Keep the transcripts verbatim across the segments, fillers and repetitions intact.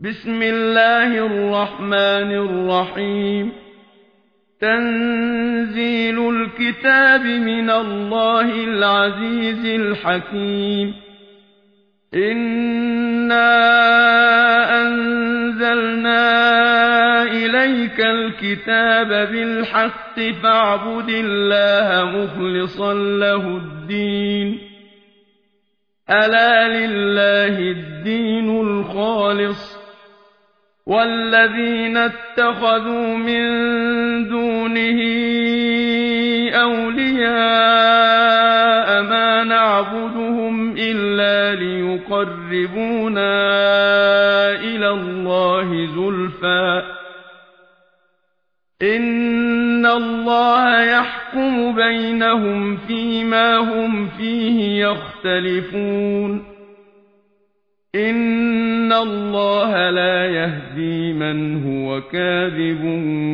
بسم الله الرحمن الرحيم تنزيل الكتاب من الله العزيز الحكيم إنا أنزلنا إليك الكتاب بالحق فاعبد الله مخلصا له الدين ألا لله الدين الخالص والذين اتخذوا من دونه أولياء ما نعبدهم إلا ليقربونا إلى الله زلفى إن الله يحكم بينهم فيما هم فيه يختلفون إن الله لا يهدي من هو كاذب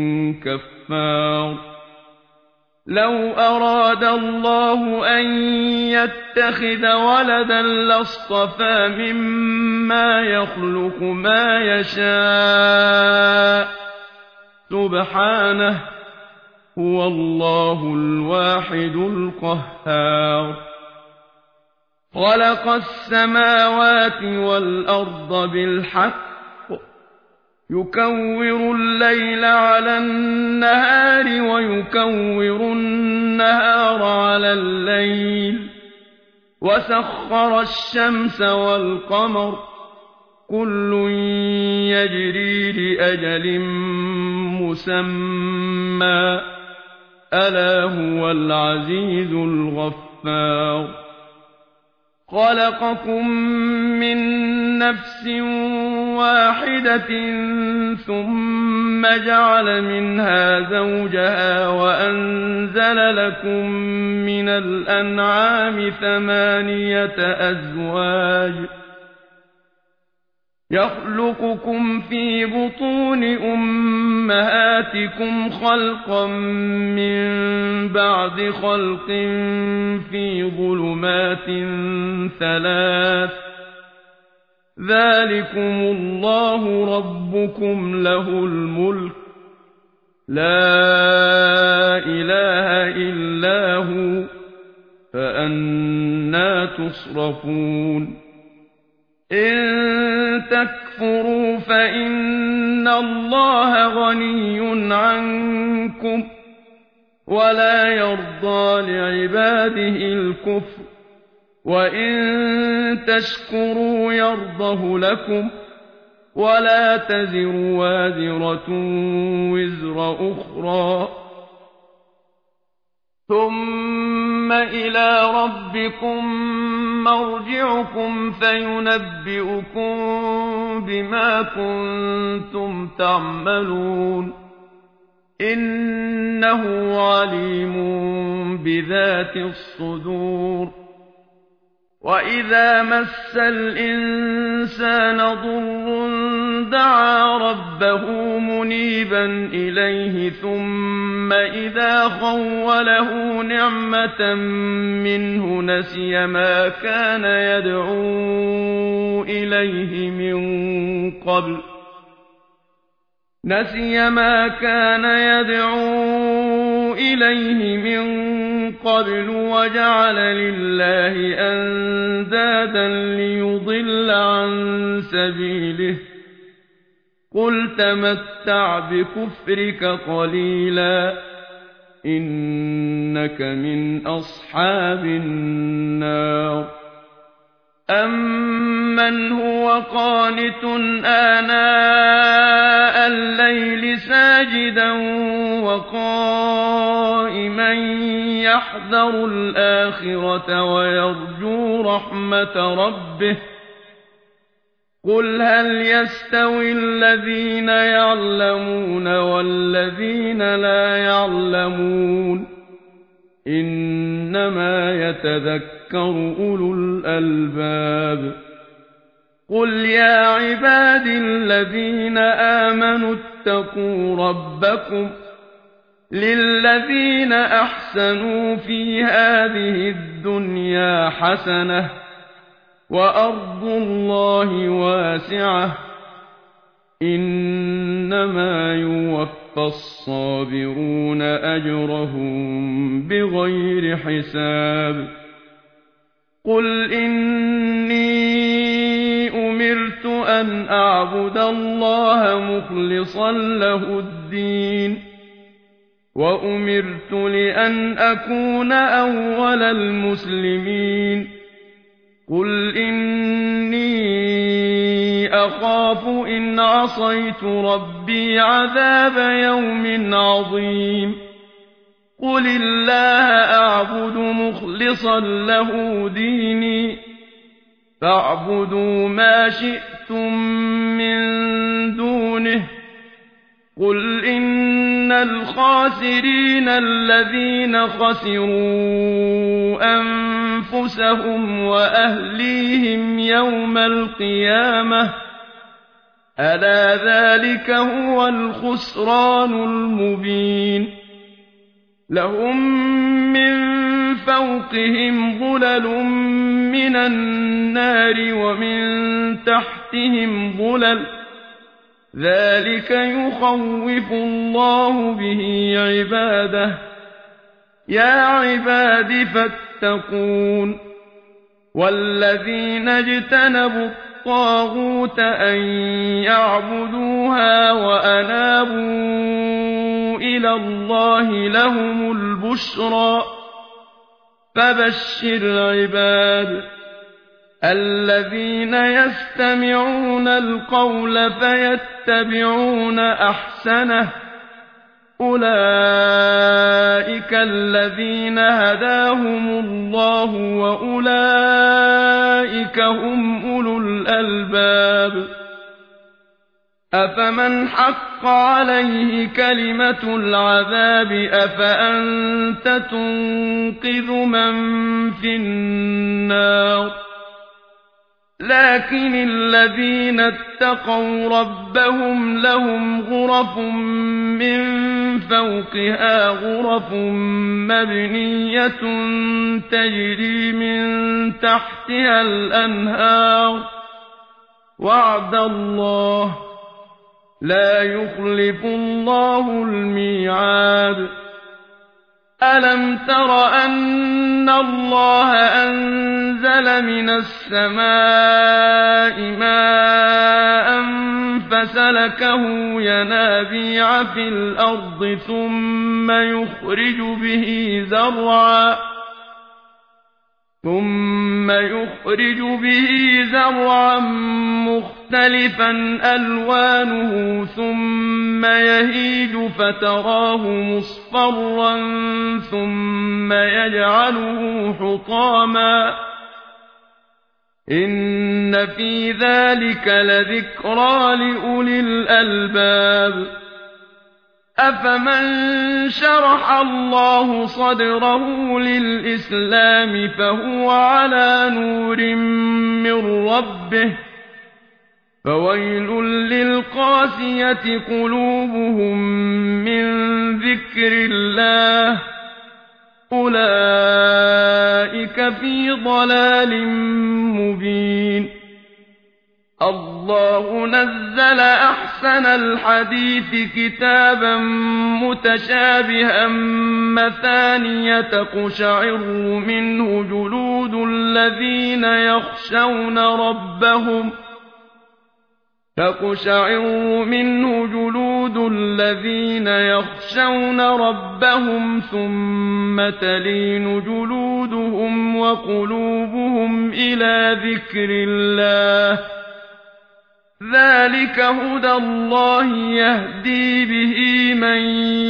كفار لو أراد الله أن يتخذ ولدا لاصطفى مما يخلق ما يشاء سبحانه هو الله الواحد القهار خلق السماوات والأرض بالحق يكور الليل على النهار ويكور النهار على الليل وسخر الشمس والقمر كل يجري لأجل مسمى ألا هو العزيز الغفار خلقكم من نفس واحدة ثم جعل منها زوجها وأنزل لكم من الأنعام ثمانية أزواج يخلقكم في بطون أمهاتكم خلقا من بعد خلق في ظلمات ثلاث ذلكم الله ربكم له الملك لا إله إلا هو فأنى تصرفون إن تكفروا فإن الله غني عنكم ولا يرضى لعباده الكفر وإن تشكروا يرضه لكم ولا تزر وازرة وزر أخرى ثم إلى ربكم مرجعكم فينبئكم بما كنتم تعملون إنه عليم بذات الصدور وإذا مس الإنسان ضر دعا ربه منيبا إليه ثم إذا خوله نعمة منه نسي ما كان يدعو إليه من قبل نسي ما كان يدعو إليه من قبل وجعل لله أندادا ليضل عن سبيله قل تمتع بكفرك قليلا إنك من أصحاب النار أمن هو قانت آناء الليل ساجدا وقائما يحذر الآخرة ويرجو رحمة ربه قل هل يستوي الذين يعلمون والذين لا يعلمون إنما يتذكر أولو الألباب قل يا عباد الذين آمنوا اتقوا ربكم للذين أحسنوا في هذه الدنيا حسنة وأرض الله واسعة إنما يوفى الصابرون أجرهم بغير حساب قل إني أمرت أن أعبد الله مخلصا له الدين وأمرت لأن أكون أول المسلمين قل إني أخاف إن عصيت ربي عذاب يوم عظيم قل الله أعبد مخلصا له ديني فاعبدوا ما شئتم من دونه قل إن الخاسرين الذين خسروا أنفسهم وأهليهم يوم القيامة ألا ذلك هو الخسران المبين لهم من فوقهم ظلل من النار ومن تحتهم ظلل ذلك يخوف الله به عباده يا عباد فاتقون والذين اجتنبوا الطاغوت أن يعبدوها وأنابوا إلى الله لهم البشرى فبشر عباد الذين يستمعون القول فيتبعون أحسنه أولئك الذين هداهم الله وأولئك هم أولو الألباب أفمن حق عليه كلمة العذاب أفأنت تنقذ من في النار لكن الذين اتقوا ربهم لهم غرف من فوقها غرف مبنية تجري من تحتها الأنهار وعد الله لا يخلف الله الميعاد ألم تر أن الله أنزل من السماء ماء فسلكه ينابيع في الأرض ثم يخرج به زرعا ثم يخرج به زرعا مختلفا ألوانه ثم يهيج فتراه مصفرا ثم يجعله حطاما إن في ذلك لذكرى لأولي الألباب أفمن شرح الله صدره للإسلام فهو على نور من ربه فويل للقاسية قلوبهم من ذكر الله أولئك في ضلال مبين الله نزل أحسن الحديث كتابا متشابها مثانية تقشعر منه جلود الذين يخشون ربهم تقشعر منه جلود الذين يخشون ربهم ثم تلين جلودهم وقلوبهم إلى ذكر الله ذلك هدى الله يهدي به من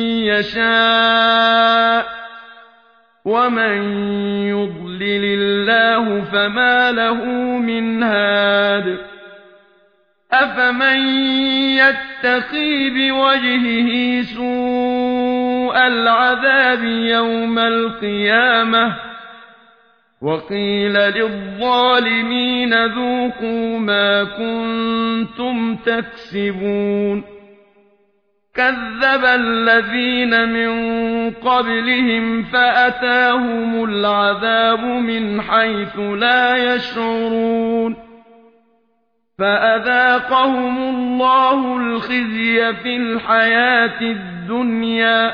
يشاء ومن يضلل الله فما له من هاد أفمن يتقي بوجهه سوء العذاب يوم القيامة وقيل للظالمين ذوقوا ما كنتم تكسبون كذب الذين من قبلهم فأتاهم العذاب من حيث لا يشعرون فأذاقهم الله الخزي في الحياة الدنيا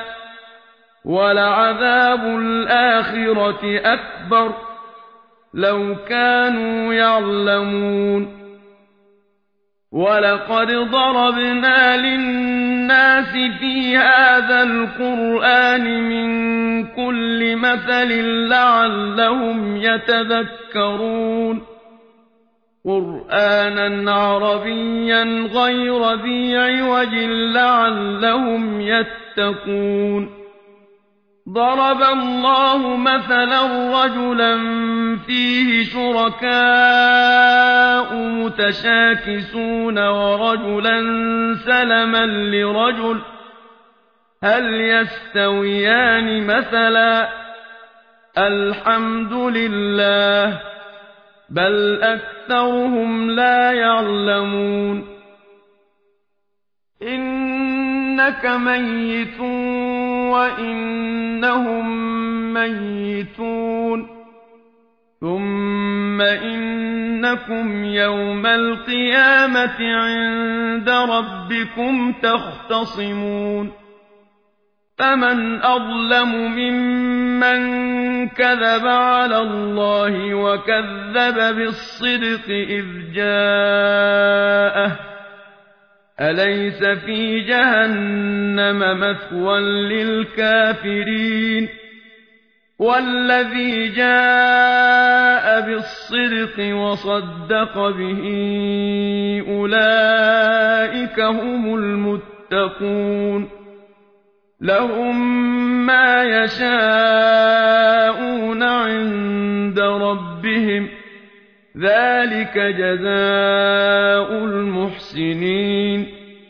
ولعذاب الآخرة أكبر لو كانوا يعلمون ولقد ضربنا للناس في هذا القرآن من كل مثل لعلهم يتذكرون قرآنا عربيا غير ذي عوج لعلهم يتقون ضرب الله مثلا رجلا فيه شركاء متشاكسون ورجلا سلما لرجل هل يستويان مثلا الحمد لله بل أكثرهم لا يعلمون إنك ميت وإنهم ميتون ثم إنكم يوم القيامة عند ربكم تختصمون فمن أظلم ممن كذب على الله وكذب بالصدق إذ جاءه أليس في جهنم مثوى للكافرين والذي جاء بالصدق وصدق به أولئك هم المتقون لهم ما يشاءون عند ربهم ذلك جزاء المحسنين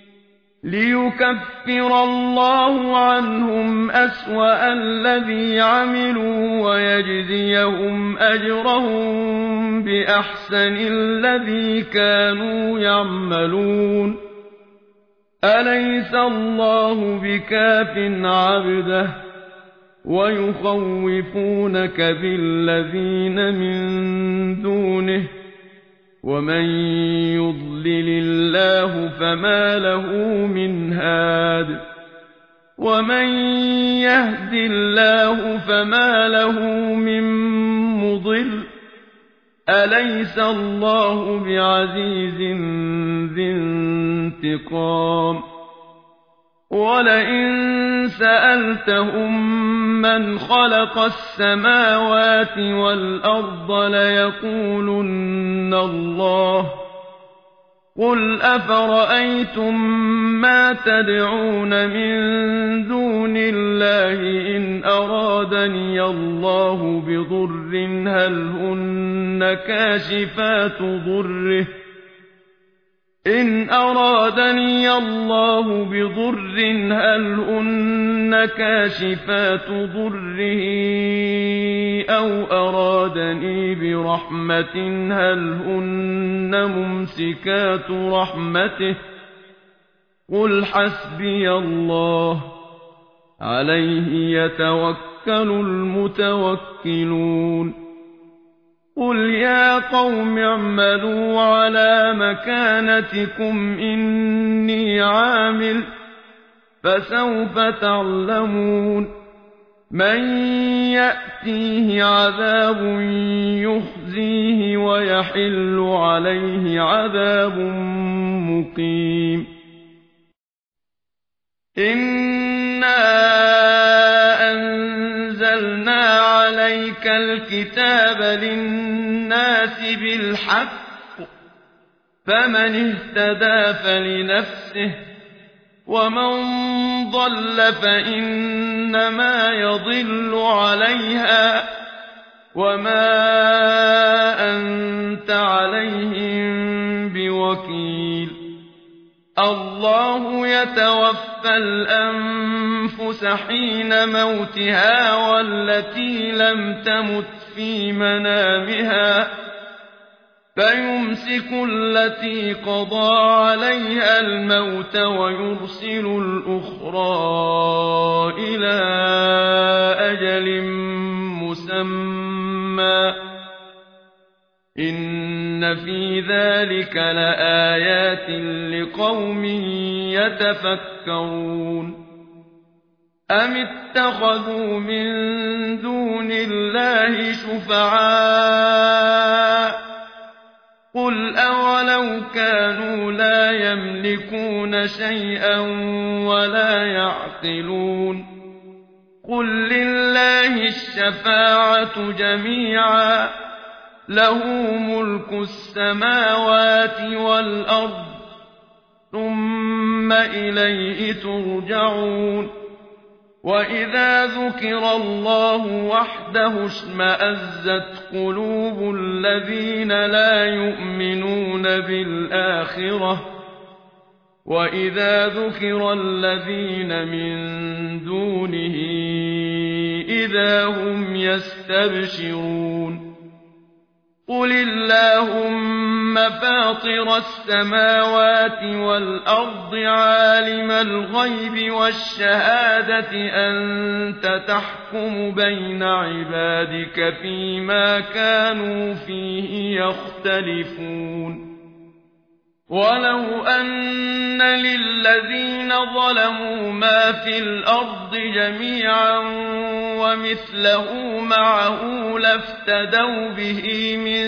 ليكفر الله عنهم أسوأ الذي عملوا ويجزيهم أجرهم بأحسن الذي كانوا يعملون أليس الله بكاف عبده ويخوفونك بالذين من دونه ومن يضلل الله فما له من هاد ومن يهد الله فما له من مضل أليس الله بعزيز ذي انتقام ولئن سألتهم من خلق السماوات والأرض ليقولن الله قل أفرأيتم ما تدعون من دون الله إن أرادني الله بضر هل هن كاشفات ضره إن أرادني الله بضر هل هن كاشفات ضره أو أرادني برحمة هل هن ممسكات رحمته قل حسبي الله عليه يتوكل المتوكلون قل يا قوم اعملوا على مكانتكم إني عامل فسوف تعلمون من يأتيه عذاب يخزيه ويحل عليه عذاب مقيم إنا أنزلنا عليك الكتاب للناس بالحق فمن اهتدى فلنفسه ومن ضل فإنما يضل عليها وما أنت عليهم بوكيل الله يتوفى الأنفس حين موتها والتي لم تمت في منامها فيمسك التي قضى عليها الموت ويرسل الأخرى إلى أجل مسمى إن إن في ذلك لآيات لقوم يتفكرون أم اتخذوا من دون الله شفعاء قل أولو كانوا لا يملكون شيئا ولا يعقلون قل لله الشفاعة جميعا له ملك السماوات والأرض ثم إليه ترجعون وإذا ذكر الله وحده اشمأزت قلوب الذين لا يؤمنون بالآخرة وإذا ذكر الذين من دونه إذا هم يستبشرون قل اللهم فاطر السماوات والأرض عالم الغيب والشهادة أنت تحكم بين عبادك فيما كانوا فيه يختلفون ولو أن للذين ظلموا ما في الأرض جميعا ومثله معه لافتدوا به من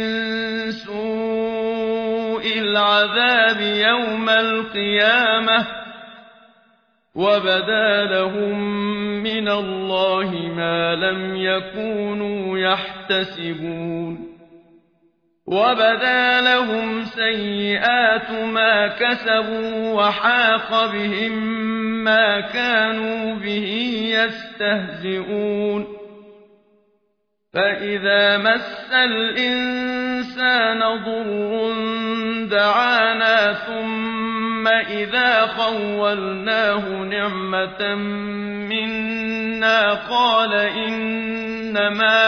سوء العذاب يوم القيامة وبدا لهم من الله ما لم يكونوا يحتسبون وبدا لهم سيئات ما كسبوا وحاق بهم ما كانوا به يستهزئون فإذا مس الإنسان ضر دعانا ثم إذا خولناه نعمة منا قال إنما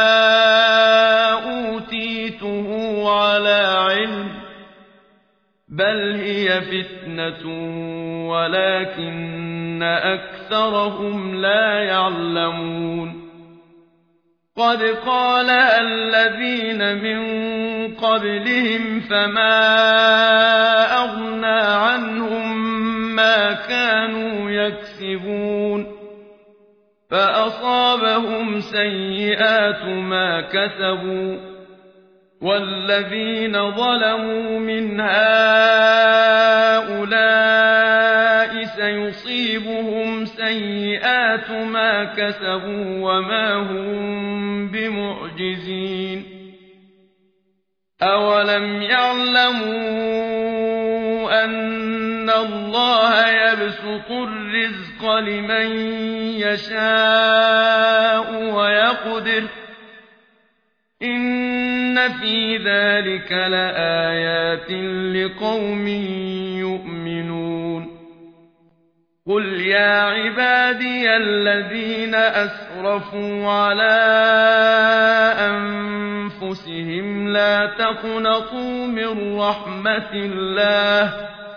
أوتيته على علم بل هي فتنة ولكن أكثرهم لا يعلمون قد قالها الذين من قبلهم فما أغنى عنهم ما كانوا يكسبون فأصابهم سيئات ما كسبوا والذين ظلموا من هؤلاء سيصيبهم سيئات ما كسبوا وما هم بمعجزين أولم يعلموا أن الله يبسط الرزق لمن يشاء ويقدر إن في ذلك لآيات لقوم يؤمنون قل يا عبادي الذين أسرفوا على أنفسهم لا تقنطوا من رحمة الله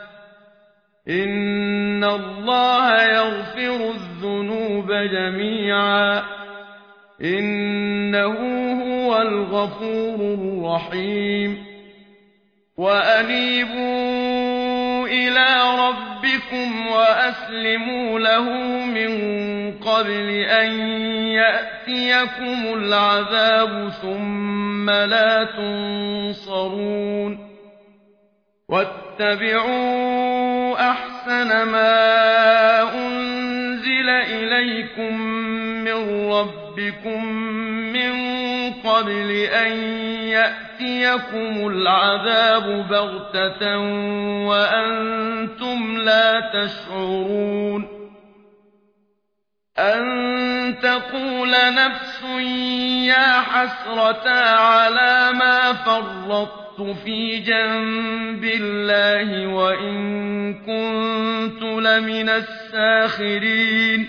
إن الله يغفر الذنوب جميعا إنه هو الغفور الرحيم وأنيبوا إلى ربكم وأسلموا له من قبل أن يأتيكم العذاب ثم لا تنصرون واتبعوا أحسن ما أنزل إليكم من ربكم من قبل أن يأتيكم العذاب بغتة وأنتم لا تشعرون أن تقول نفس يا حسرة على ما فرطت في جنب الله وإن كنت لمن الساخرين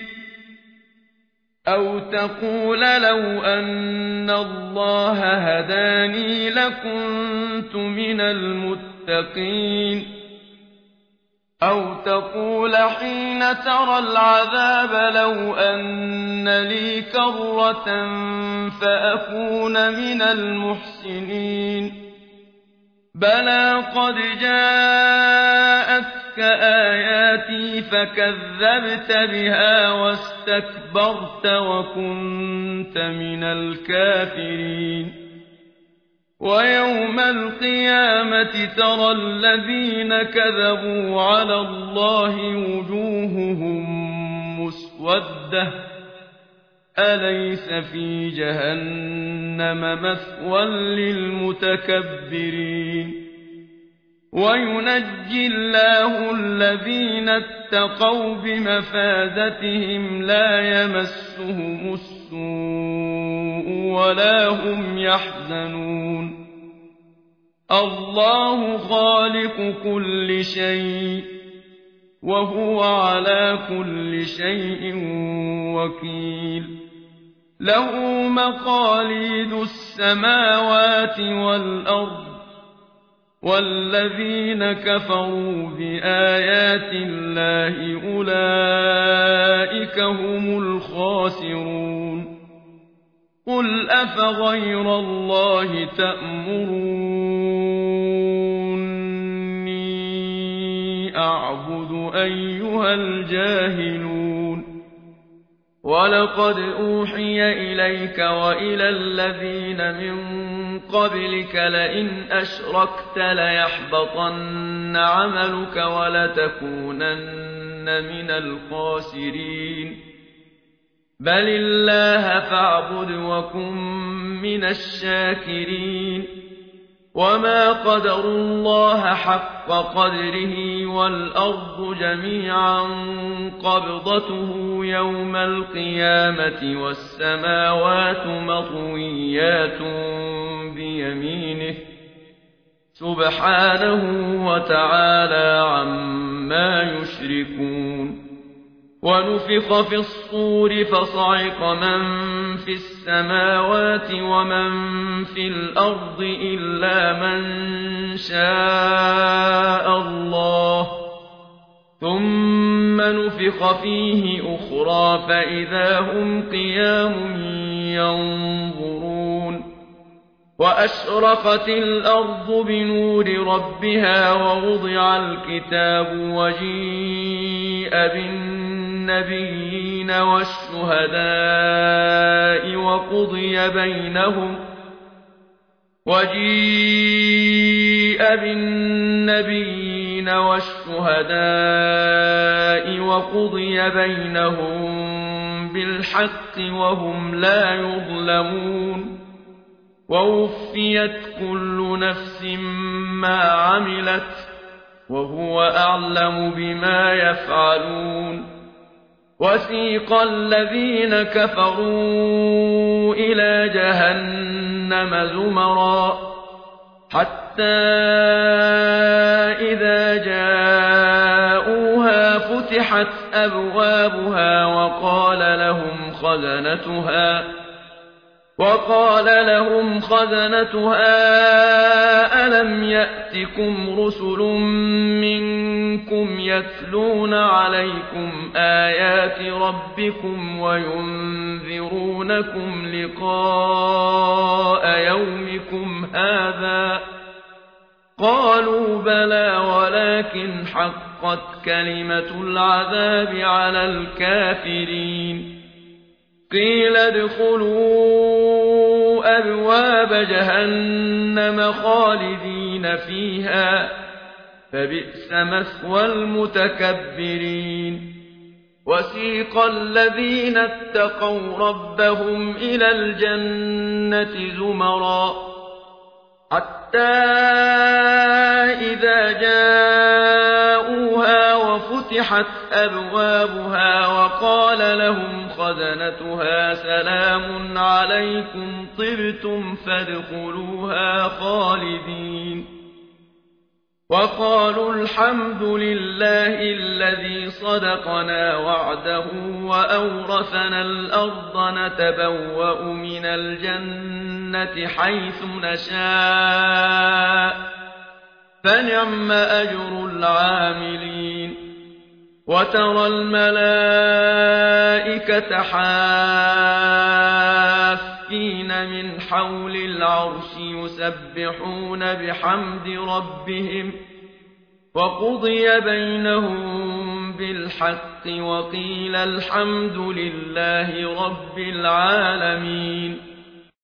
أو تقول لو أن الله هداني لكنت من المتقين أو تقول حين ترى العذاب لو أن لي كرة فأكون من المحسنين بلى قد جاءتك آياتي فكذبت بها واستكبرت وكنت من الكافرين ويوم القيامة ترى الذين كذبوا على الله وجوههم مسودة أليس في جهنم مثوى للمتكبرين وينجي الله الذين اتقوا بمفازتهم لا يمسهم السوء ولا هم يحزنون الله خالق كل شيء وهو على كل شيء وكيل له مقاليد السماوات والأرض والذين كفروا بآيات الله أولئك هم الخاسرون قل أفغير الله تأمروني أعبد أيها الجاهلون ولقد أوحي إليك وإلى الذين من قبلك لئن أشركت ليحبطن عملك ولتكونن من الخاسرين بل الله فاعبد وكن من الشاكرين وما قدروا الله حق قدره والأرض جميعا قبضته يوم القيامة والسماوات مطويات بيمينه سبحانه وتعالى عما يشركون ونفخ في الصور فصعق من في السماوات ومن في الأرض إلا من شاء الله ثم نفخ فيه أخرى فإذا هم قيام ينظرون وأشرقت الأرض بنور ربها ووضع الكتاب وجيء بالنبيين والشهداء وقضي بينهم وجيء بالنبيين والشهداء وقضي بينهم بالحق وهم لا يظلمون ووفيت كل نفس ما عملت وهو أعلم بما يفعلون وسيق الذين كفروا إلى جهنم زمرا حتى إذا جاءوها فتحت أبوابها وقال لهم خزنتها وقال لهم خزنتها ألم يأتكم رسل منكم يتلون عليكم آيات ربكم وينذرونكم لقاء يومكم هذا قالوا بلى ولكن حقت كلمة العذاب على الكافرين قيل ادخلوا أبواب جهنم خالدين فيها فبئس مثوى المتكبرين وسيق الذين اتقوا ربهم إلى الجنة زمرا حتى إذا جاءوها وفتحت أبوابها وقال لهم خزنتها سلام عليكم طبتم فادخلوها خالدين وقالوا الحمد لله الذي صدقنا وعده وأورثنا الأرض نتبوأ من الجنة حيث نشاء فنعم أجر العاملين وترى الملائكة حافين من حول العرش يسبحون بحمد ربهم وقضي بينهم بالحق وقيل الحمد لله رب العالمين.